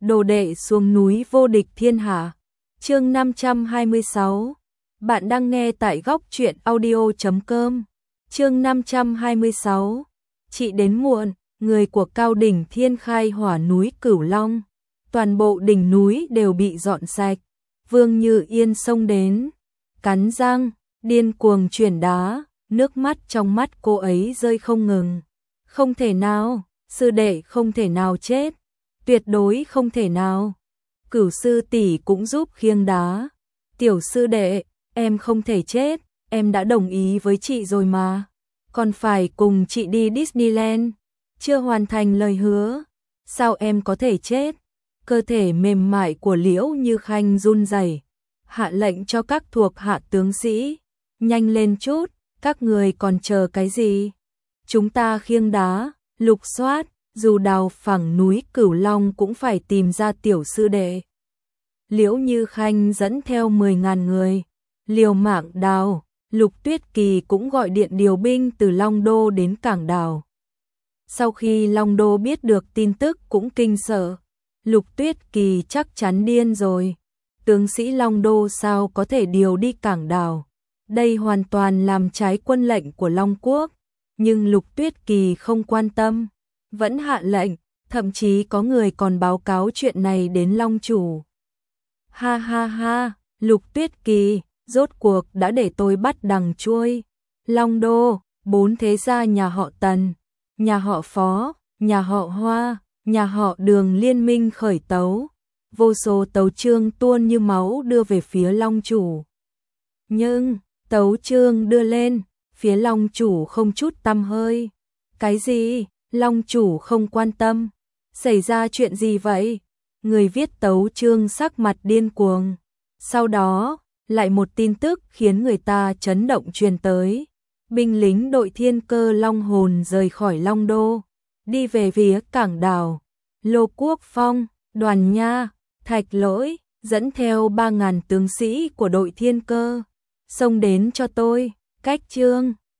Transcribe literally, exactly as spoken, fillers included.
đồ đệ xuống núi vô địch thiên hạ. Chương năm trăm hai mươi sáu. Bạn đang nghe tại góc truyện audio chấm com. Chương năm trăm hai mươi sáu. Chị đến muộn, người của Cao đỉnh Thiên khai hỏa núi Cửu Long, toàn bộ đỉnh núi đều bị dọn sạch. Vương Như Yên xông đến, cắn răng, điên cuồng chuyển đá, nước mắt trong mắt cô ấy rơi không ngừng. Không thể nào, sư đệ không thể nào chết, tuyệt đối không thể nào. Cửu sư tỷ cũng giúp khiêng đá. Tiểu sư đệ, em không thể chết, em đã đồng ý với chị rồi mà. Còn phải cùng chị đi Disneyland, chưa hoàn thành lời hứa. Sao em có thể chết? Cơ thể mềm mại của Liễu Như Khanh run rẩy, hạ lệnh cho các thuộc hạ tướng sĩ, nhanh lên chút, các người còn chờ cái gì? Chúng ta khiêng đá, lục soát, dù đào phẳng núi Cửu Long cũng phải tìm ra tiểu sư đệ. Liễu Như Khanh dẫn theo mười ngàn người, liều mạng đào. Lục Tuyết Kỳ cũng gọi điện điều binh từ Long Đô đến cảng đào. Sau khi Long Đô biết được tin tức cũng kinh sợ. Lục Tuyết Kỳ chắc chắn điên rồi. Tướng sĩ Long Đô sao có thể điều đi cảng đào? Đây hoàn toàn làm trái quân lệnh của Long Quốc. Nhưng Lục Tuyết Kỳ không quan tâm, vẫn hạ lệnh, thậm chí có người còn báo cáo chuyện này đến Long Chủ. Ha ha ha, Lục Tuyết Kỳ, rốt cuộc đã để tôi bắt đằng chuôi. Long Đô, bốn thế gia nhà họ Tần, nhà họ Phó, nhà họ Hoa, nhà họ Đường liên minh khởi tấu. Vô số tấu chương tuôn như máu đưa về phía Long Chủ. Nhưng, tấu chương đưa lên, phía Long Chủ không chút tăm hơi. Cái gì? Long Chủ không quan tâm. Xảy ra chuyện gì vậy? Người viết tấu chương sắc mặt điên cuồng. Sau đó, lại một tin tức khiến người ta chấn động truyền tới. Binh lính đội Thiên Cơ Long Hồn rời khỏi Long Đô, đi về phía cảng đào. Lô Quốc Phong, Đoàn Nha, Thạch Lỗi, dẫn theo ba ngàn tướng sĩ của đội Thiên Cơ, xông đến cho tôi. Cách chương